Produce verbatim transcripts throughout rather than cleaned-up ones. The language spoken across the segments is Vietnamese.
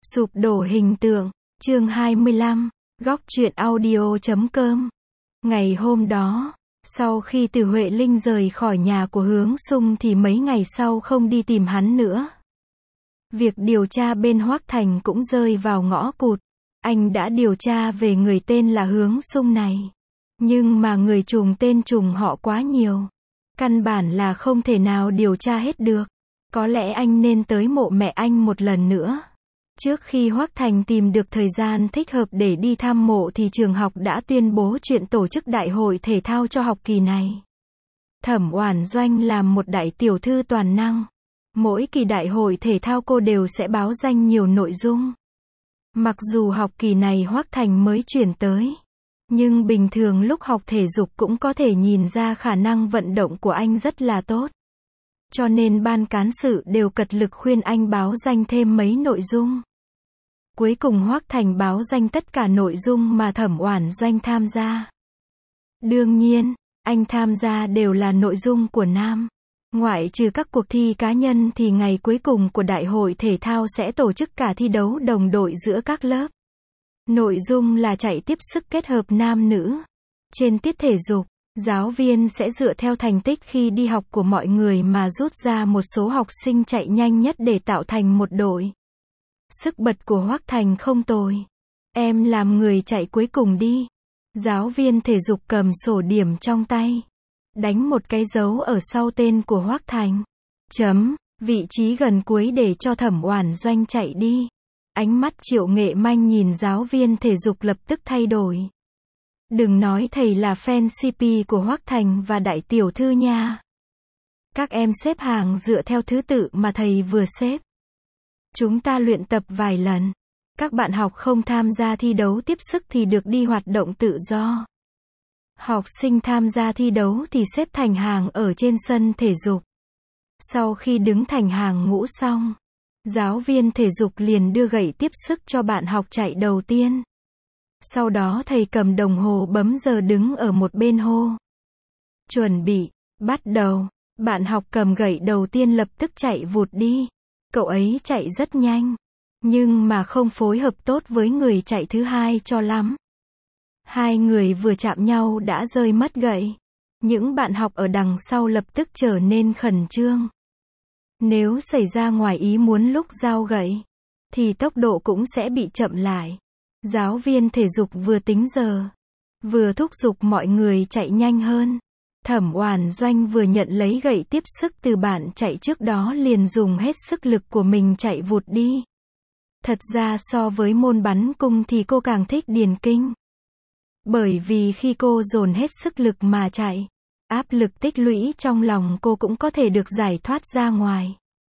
Sụp đổ hình tượng, chương hai mươi lăm, góc truyện audio chấm com. Ngày hôm đó, sau khi Từ Huệ Linh rời khỏi nhà của Hướng Xung thì mấy ngày sau không đi tìm hắn nữa. Việc điều tra bên Hoắc Thành cũng rơi vào ngõ cụt. Anh đã điều tra về người tên là Hướng Xung này. Nhưng mà người trùng tên trùng họ quá nhiều. Căn bản là không thể nào điều tra hết được. Có lẽ anh nên tới mộ mẹ anh một lần nữa. Trước khi Hoắc Thành tìm được thời gian thích hợp để đi thăm mộ thì trường học đã tuyên bố chuyện tổ chức đại hội thể thao cho học kỳ này. Thẩm Oản Doanh làm một đại tiểu thư toàn năng. Mỗi kỳ đại hội thể thao cô đều sẽ báo danh nhiều nội dung. Mặc dù học kỳ này Hoắc Thành mới chuyển tới, nhưng bình thường lúc học thể dục cũng có thể nhìn ra khả năng vận động của anh rất là tốt. Cho nên ban cán sự đều cật lực khuyên anh báo danh thêm mấy nội dung. Cuối cùng Hoắc Thành báo danh tất cả nội dung mà Thẩm Oản Doanh tham gia. Đương nhiên, anh tham gia đều là nội dung của nam. Ngoại trừ các cuộc thi cá nhân thì ngày cuối cùng của đại hội thể thao sẽ tổ chức cả thi đấu đồng đội giữa các lớp. Nội dung là chạy tiếp sức kết hợp nam nữ. Trên tiết thể dục, giáo viên sẽ dựa theo thành tích khi đi học của mọi người mà rút ra một số học sinh chạy nhanh nhất để tạo thành một đội. Sức bật của Hoắc Thành không tồi. Em làm người chạy cuối cùng đi. Giáo viên thể dục cầm sổ điểm trong tay. Đánh một cái dấu ở sau tên của Hoắc Thành. Chấm, vị trí gần cuối để cho Thẩm Oản Doanh chạy đi. Ánh mắt Triệu Nghệ Manh nhìn giáo viên thể dục lập tức thay đổi. Đừng nói thầy là fan xê pê của Hoắc Thành và đại tiểu thư nha. Các em xếp hàng dựa theo thứ tự mà thầy vừa xếp. Chúng ta luyện tập vài lần. Các bạn học không tham gia thi đấu tiếp sức thì được đi hoạt động tự do. Học sinh tham gia thi đấu thì xếp thành hàng ở trên sân thể dục. Sau khi đứng thành hàng ngũ xong, giáo viên thể dục liền đưa gậy tiếp sức cho bạn học chạy đầu tiên. Sau đó thầy cầm đồng hồ bấm giờ đứng ở một bên hô. Chuẩn bị, bắt đầu. Bạn học cầm gậy đầu tiên lập tức chạy vụt đi. Cậu ấy chạy rất nhanh, nhưng mà không phối hợp tốt với người chạy thứ hai cho lắm. Hai người vừa chạm nhau đã rơi mất gậy. Những bạn học ở đằng sau lập tức trở nên khẩn trương. Nếu xảy ra ngoài ý muốn lúc giao gậy, thì tốc độ cũng sẽ bị chậm lại. Giáo viên thể dục vừa tính giờ, vừa thúc giục mọi người chạy nhanh hơn. Thẩm Oản Doanh vừa nhận lấy gậy tiếp sức từ bạn chạy trước đó liền dùng hết sức lực của mình chạy vụt đi. Thật ra so với môn bắn cung thì cô càng thích điền kinh. Bởi vì khi cô dồn hết sức lực mà chạy, áp lực tích lũy trong lòng cô cũng có thể được giải thoát ra ngoài.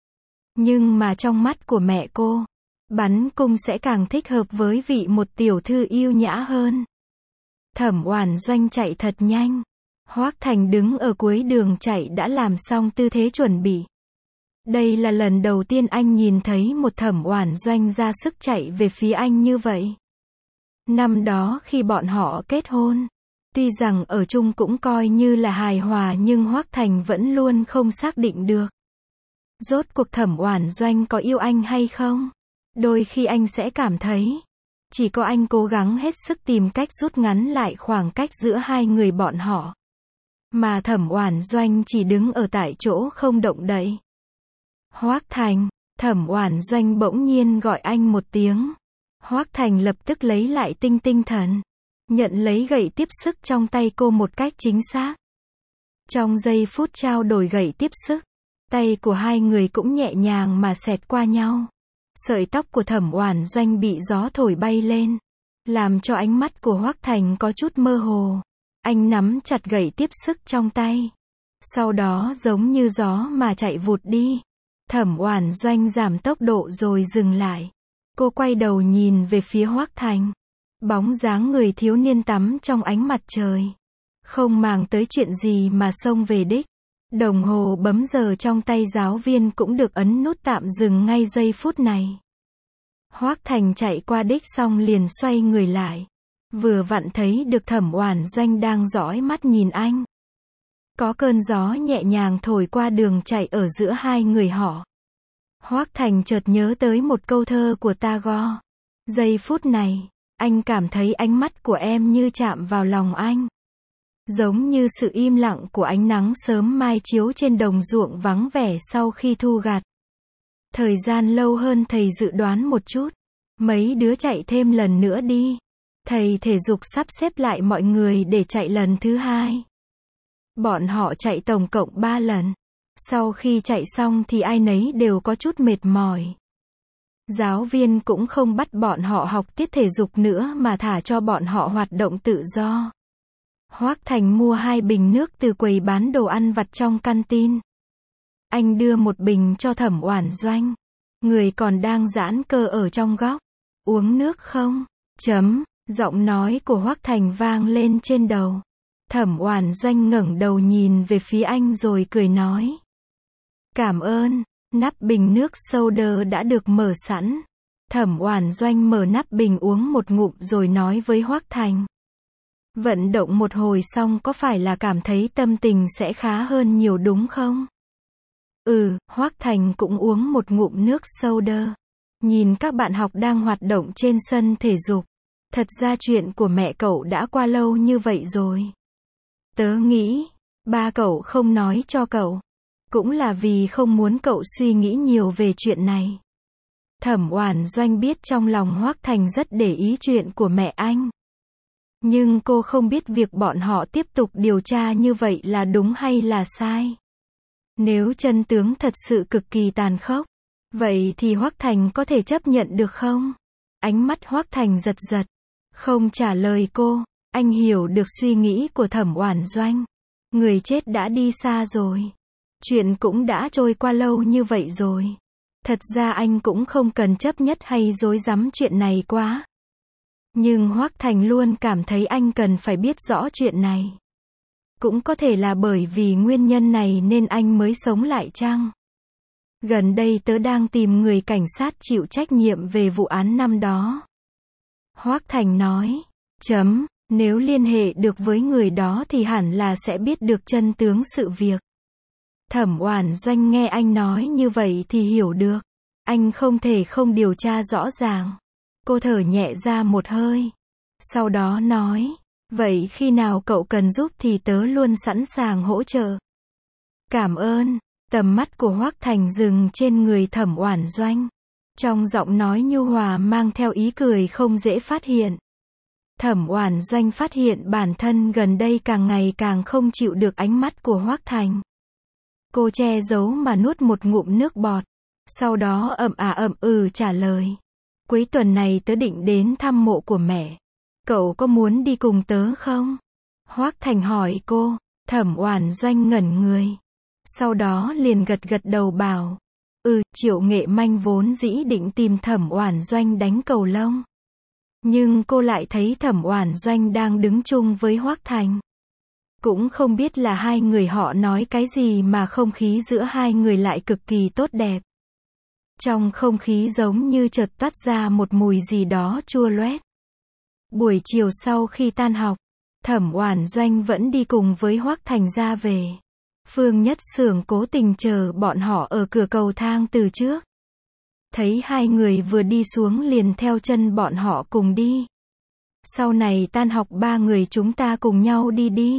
Nhưng mà trong mắt của mẹ cô, bắn cung sẽ càng thích hợp với vị một tiểu thư yêu nhã hơn. Thẩm Oản Doanh chạy thật nhanh. Hoắc Thành đứng ở cuối đường chạy đã làm xong tư thế chuẩn bị. Đây là lần đầu tiên anh nhìn thấy một Thẩm Oản Doanh ra sức chạy về phía anh như vậy. Năm đó khi bọn họ kết hôn, tuy rằng ở chung cũng coi như là hài hòa nhưng Hoắc Thành vẫn luôn không xác định được. Rốt cuộc Thẩm Oản Doanh có yêu anh hay không? Đôi khi anh sẽ cảm thấy, chỉ có anh cố gắng hết sức tìm cách rút ngắn lại khoảng cách giữa hai người bọn họ. Mà Thẩm Oản Doanh chỉ đứng ở tại chỗ không động đậy. Hoắc Thành, Thẩm Oản Doanh bỗng nhiên gọi anh một tiếng. Hoắc Thành lập tức lấy lại tinh tinh thần, nhận lấy gậy tiếp sức trong tay cô một cách chính xác. Trong giây phút trao đổi gậy tiếp sức, tay của hai người cũng nhẹ nhàng mà xẹt qua nhau. Sợi tóc của Thẩm Oản Doanh bị gió thổi bay lên, làm cho ánh mắt của Hoắc Thành có chút mơ hồ. Anh nắm chặt gậy tiếp sức trong tay. Sau đó giống như gió mà chạy vụt đi. Thẩm Oản Doanh giảm tốc độ rồi dừng lại. Cô quay đầu nhìn về phía Hoắc Thành. Bóng dáng người thiếu niên tắm trong ánh mặt trời. Không màng tới chuyện gì mà xông về đích. Đồng hồ bấm giờ trong tay giáo viên cũng được ấn nút tạm dừng ngay giây phút này. Hoắc Thành chạy qua đích xong liền xoay người lại. Vừa vặn thấy được Thẩm Oản Doanh đang dõi mắt nhìn anh. Có cơn gió nhẹ nhàng thổi qua đường chạy ở giữa hai người họ. Hoác Thành chợt nhớ tới một câu thơ của Tagore. Giây phút này, anh cảm thấy ánh mắt của em như chạm vào lòng anh. Giống như sự im lặng của ánh nắng sớm mai chiếu trên đồng ruộng vắng vẻ sau khi thu gặt. Thời gian lâu hơn thầy dự đoán một chút. Mấy đứa chạy thêm lần nữa đi. Thầy thể dục sắp xếp lại mọi người để chạy lần thứ hai. Bọn họ chạy tổng cộng ba lần. Sau khi chạy xong thì ai nấy đều có chút mệt mỏi. Giáo viên cũng không bắt bọn họ học tiết thể dục nữa mà thả cho bọn họ hoạt động tự do. Hoác Thành mua hai bình nước từ quầy bán đồ ăn vặt trong canteen. Anh đưa một bình cho Thẩm Oản Doanh. Người còn đang giãn cơ ở trong góc. Uống nước không? Chấm. Giọng nói của Hoác Thành vang lên trên đầu. Thẩm Oản Doanh ngẩng đầu nhìn về phía anh rồi cười nói. Cảm ơn. Nắp bình nước soda đã được mở sẵn. Thẩm Oản Doanh mở nắp bình uống một ngụm rồi nói với Hoác Thành. Vận động một hồi xong có phải là cảm thấy tâm tình sẽ khá hơn nhiều đúng không? Ừ, Hoác Thành cũng uống một ngụm nước soda. Nhìn các bạn học đang hoạt động trên sân thể dục. Thật ra chuyện của mẹ cậu đã qua lâu như vậy rồi. Tớ nghĩ, ba cậu không nói cho cậu. Cũng là vì không muốn cậu suy nghĩ nhiều về chuyện này. Thẩm Oản Doanh biết trong lòng Hoác Thành rất để ý chuyện của mẹ anh. Nhưng cô không biết việc bọn họ tiếp tục điều tra như vậy là đúng hay là sai. Nếu chân tướng thật sự cực kỳ tàn khốc, vậy thì Hoác Thành có thể chấp nhận được không? Ánh mắt Hoác Thành giật giật, không trả lời cô. Anh hiểu được suy nghĩ của Thẩm Oản Doanh. Người chết đã đi xa rồi. Chuyện cũng đã trôi qua lâu như vậy rồi. Thật ra anh cũng không cần chấp nhất hay rối rắm chuyện này quá. Nhưng Hoác Thành luôn cảm thấy anh cần phải biết rõ chuyện này. Cũng có thể là bởi vì nguyên nhân này nên anh mới sống lại chăng? Gần đây tớ đang tìm người cảnh sát chịu trách nhiệm về vụ án năm đó. Hoác Thành nói. Chấm. Nếu liên hệ được với người đó thì hẳn là sẽ biết được chân tướng sự việc. Thẩm Oản Doanh nghe anh nói như vậy thì hiểu được. Anh không thể không điều tra rõ ràng. Cô thở nhẹ ra một hơi. Sau đó nói. Vậy khi nào cậu cần giúp thì tớ luôn sẵn sàng hỗ trợ. Cảm ơn. Tầm mắt của Hoác Thành dừng trên người Thẩm Oản Doanh. Trong giọng nói nhu hòa mang theo ý cười không dễ phát hiện. Thẩm Oản Doanh phát hiện bản thân gần đây càng ngày càng không chịu được ánh mắt của Hoác Thành. Cô che giấu mà nuốt một ngụm nước bọt. Sau đó ậm à ậm ừ trả lời. Cuối tuần này tớ định đến thăm mộ của mẹ. Cậu có muốn đi cùng tớ không? Hoác Thành hỏi cô. Thẩm Oản Doanh ngẩn người. Sau đó liền gật gật đầu bảo. Ừ, Triệu Nghệ Manh vốn dĩ định tìm Thẩm Oản Doanh đánh cầu lông. Nhưng cô lại thấy Thẩm Oản Doanh đang đứng chung với Hoác Thành. Cũng không biết là hai người họ nói cái gì mà không khí giữa hai người lại cực kỳ tốt đẹp. Trong không khí giống như chợt toát ra một mùi gì đó chua loét. Buổi chiều sau khi tan học, Thẩm Oản Doanh vẫn đi cùng với Hoác Thành ra về. Phương Nhất Xưởng cố tình chờ bọn họ ở cửa cầu thang từ trước. Thấy hai người vừa đi xuống liền theo chân bọn họ cùng đi. Sau này tan học ba người chúng ta cùng nhau đi đi.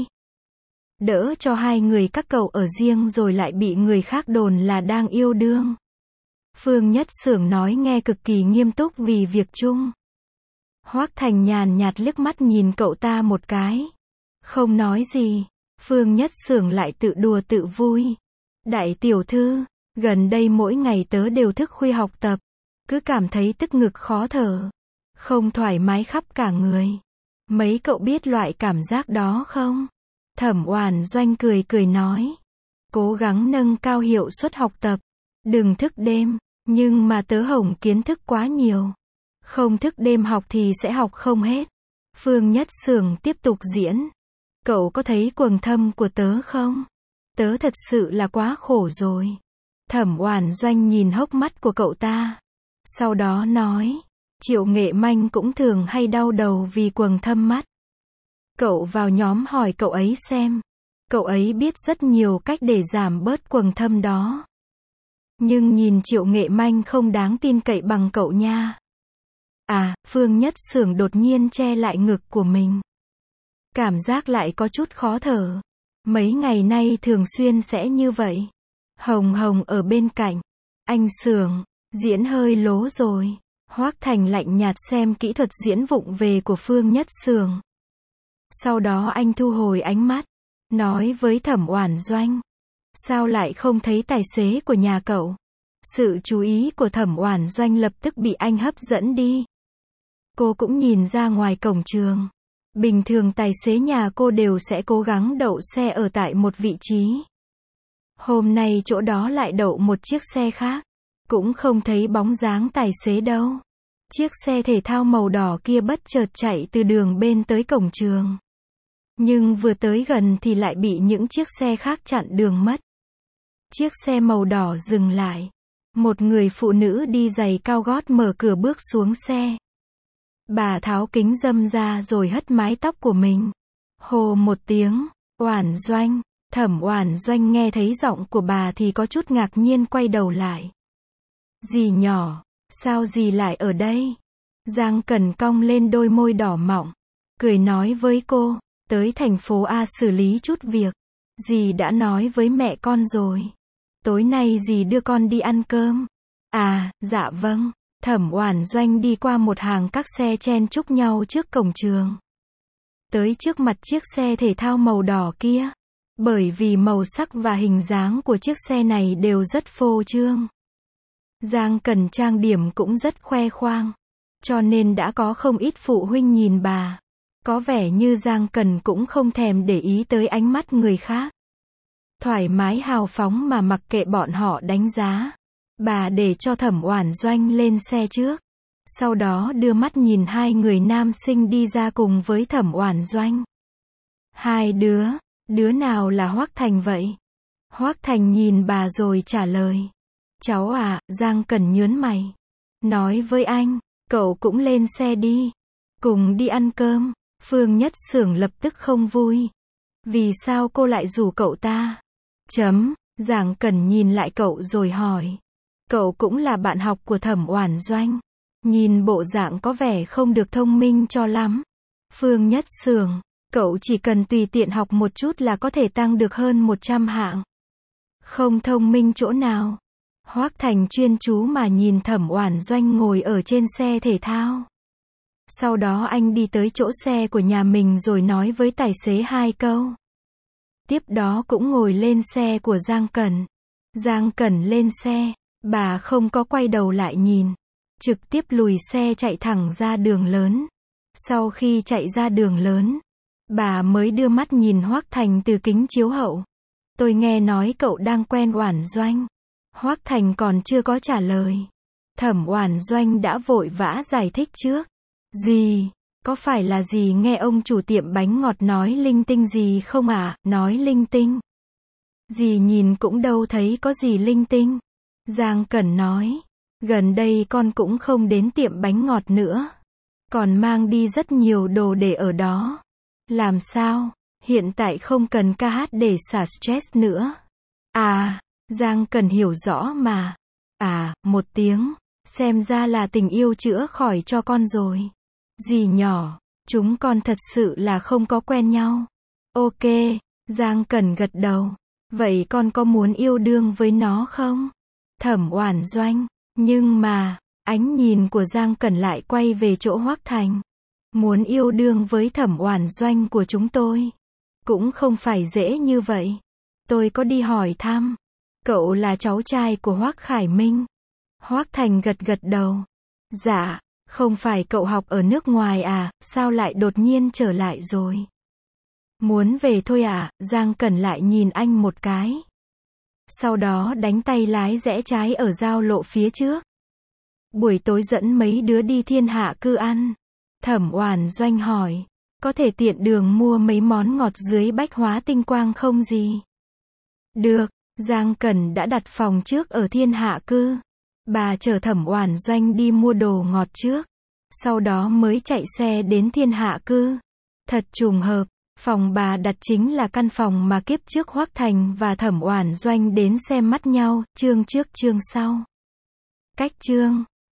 Đỡ cho hai người các cậu ở riêng rồi lại bị người khác đồn là đang yêu đương. Phương Nhất Xưởng nói nghe cực kỳ nghiêm túc vì việc chung. Hoác Thành nhàn nhạt liếc mắt nhìn cậu ta một cái. Không nói gì. Phương Nhất Xưởng lại tự đùa tự vui. Đại tiểu thư, gần đây mỗi ngày tớ đều thức khuya học tập. Cứ cảm thấy tức ngực khó thở. Không thoải mái khắp cả người. Mấy cậu biết loại cảm giác đó không? Thẩm Oản Doanh cười cười nói. Cố gắng nâng cao hiệu suất học tập. Đừng thức đêm. Nhưng mà tớ hổng kiến thức quá nhiều. Không thức đêm học thì sẽ học không hết. Phương Nhất Xưởng tiếp tục diễn. Cậu có thấy quầng thâm của tớ không? Tớ thật sự là quá khổ rồi. Thẩm Oản Doanh nhìn hốc mắt của cậu ta. Sau đó nói. Triệu Nghệ Manh cũng thường hay đau đầu vì quầng thâm mắt. Cậu vào nhóm hỏi cậu ấy xem. Cậu ấy biết rất nhiều cách để giảm bớt quầng thâm đó. Nhưng nhìn Triệu Nghệ Manh không đáng tin cậy bằng cậu nha. À, Phương Nhất Xưởng đột nhiên che lại ngực của mình. Cảm giác lại có chút khó thở. Mấy ngày nay thường xuyên sẽ như vậy. Hồng Hồng ở bên cạnh. Anh Xưởng, diễn hơi lố rồi. Hoác Thành lạnh nhạt xem kỹ thuật diễn vụng về của Phương Nhất Xưởng. Sau đó anh thu hồi ánh mắt, nói với Thẩm Oản Doanh. Sao lại không thấy tài xế của nhà cậu? Sự chú ý của Thẩm Oản Doanh lập tức bị anh hấp dẫn đi. Cô cũng nhìn ra ngoài cổng trường. Bình thường tài xế nhà cô đều sẽ cố gắng đậu xe ở tại một vị trí. Hôm nay chỗ đó lại đậu một chiếc xe khác. Cũng không thấy bóng dáng tài xế đâu. Chiếc xe thể thao màu đỏ kia bất chợt chạy từ đường bên tới cổng trường. Nhưng vừa tới gần thì lại bị những chiếc xe khác chặn đường mất. Chiếc xe màu đỏ dừng lại. Một người phụ nữ đi giày cao gót mở cửa bước xuống xe. Bà tháo kính râm ra rồi hất mái tóc của mình. Hô một tiếng, Oản Doanh. Thẩm Oản Doanh nghe thấy giọng của bà thì có chút ngạc nhiên quay đầu lại. Dì nhỏ, sao dì lại ở đây? Giang Cẩn cong lên đôi môi đỏ mọng, cười nói với cô, tới thành phố A xử lý chút việc. Dì đã nói với mẹ con rồi. Tối nay dì đưa con đi ăn cơm. À, dạ vâng. Thẩm Oản Doanh đi qua một hàng các xe chen chúc nhau trước cổng trường. Tới trước mặt chiếc xe thể thao màu đỏ kia. Bởi vì màu sắc và hình dáng của chiếc xe này đều rất phô trương. Giang Cẩn trang điểm cũng rất khoe khoang. Cho nên đã có không ít phụ huynh nhìn bà. Có vẻ như Giang Cẩn cũng không thèm để ý tới ánh mắt người khác. Thoải mái hào phóng mà mặc kệ bọn họ đánh giá. Bà để cho Thẩm Oản Doanh lên xe trước. Sau đó đưa mắt nhìn hai người nam sinh đi ra cùng với Thẩm Oản Doanh. Hai đứa, đứa nào là Hoác Thành vậy? Hoác Thành nhìn bà rồi trả lời. Cháu à, Giang Cẩn nhớn mày. Nói với anh, cậu cũng lên xe đi. Cùng đi ăn cơm. Phương Nhất Xưởng lập tức không vui. Vì sao cô lại rủ cậu ta? Chấm, Giang Cẩn nhìn lại cậu rồi hỏi. Cậu cũng là bạn học của Thẩm Oản Doanh. Nhìn bộ dạng có vẻ không được thông minh cho lắm. Phương Nhất Xưởng, cậu chỉ cần tùy tiện học một chút là có thể tăng được hơn một trăm hạng. Không thông minh chỗ nào. Hoác Thành chuyên chú mà nhìn Thẩm Oản Doanh ngồi ở trên xe thể thao. Sau đó anh đi tới chỗ xe của nhà mình rồi nói với tài xế hai câu. Tiếp đó cũng ngồi lên xe của Giang Cẩn. Giang Cẩn lên xe, bà không có quay đầu lại nhìn. Trực tiếp lùi xe chạy thẳng ra đường lớn. Sau khi chạy ra đường lớn, bà mới đưa mắt nhìn Hoác Thành từ kính chiếu hậu. Tôi nghe nói cậu đang quen Oản Doanh. Hoác Thành còn chưa có trả lời. Thẩm Oản Doanh đã vội vã giải thích trước. Gì? Có phải là gì nghe ông chủ tiệm bánh ngọt nói linh tinh gì không ạ? À? Nói linh tinh. Dì nhìn cũng đâu thấy có gì linh tinh. Giang Cẩn nói. Gần đây con cũng không đến tiệm bánh ngọt nữa. Còn mang đi rất nhiều đồ để ở đó. Làm sao? Hiện tại không cần ca hát để xả stress nữa. À, Giang Cẩn hiểu rõ mà. À, một tiếng. Xem ra là tình yêu chữa khỏi cho con rồi. Dì nhỏ, chúng con thật sự là không có quen nhau. Ok, Giang Cẩn gật đầu. Vậy con có muốn yêu đương với nó không? Thẩm Oản Doanh. Nhưng mà, ánh nhìn của Giang Cẩn lại quay về chỗ Hoác Thành. Muốn yêu đương với Thẩm Oản Doanh của chúng tôi. Cũng không phải dễ như vậy. Tôi có đi hỏi thăm. Cậu là cháu trai của Hoác Khải Minh. Hoác Thành gật gật đầu. Dạ, không phải cậu học ở nước ngoài à, sao lại đột nhiên trở lại rồi? Muốn về thôi à? Giang Cẩn lại nhìn anh một cái. Sau đó đánh tay lái rẽ trái ở giao lộ phía trước. Buổi tối dẫn mấy đứa đi Thiên Hạ Cư ăn. Thẩm Oản Doanh hỏi, có thể tiện đường mua mấy món ngọt dưới Bách Hóa Tinh Quang không gì? Được, Giang Cẩn đã đặt phòng trước ở Thiên Hạ Cư. Bà chở Thẩm Oản Doanh đi mua đồ ngọt trước. Sau đó mới chạy xe đến Thiên Hạ Cư. Thật trùng hợp, Phòng bà đặt chính là căn phòng mà kiếp trước Hoắc Thành và Thẩm Oản Doanh đến xem mắt nhau, chương trước chương sau. Cách chương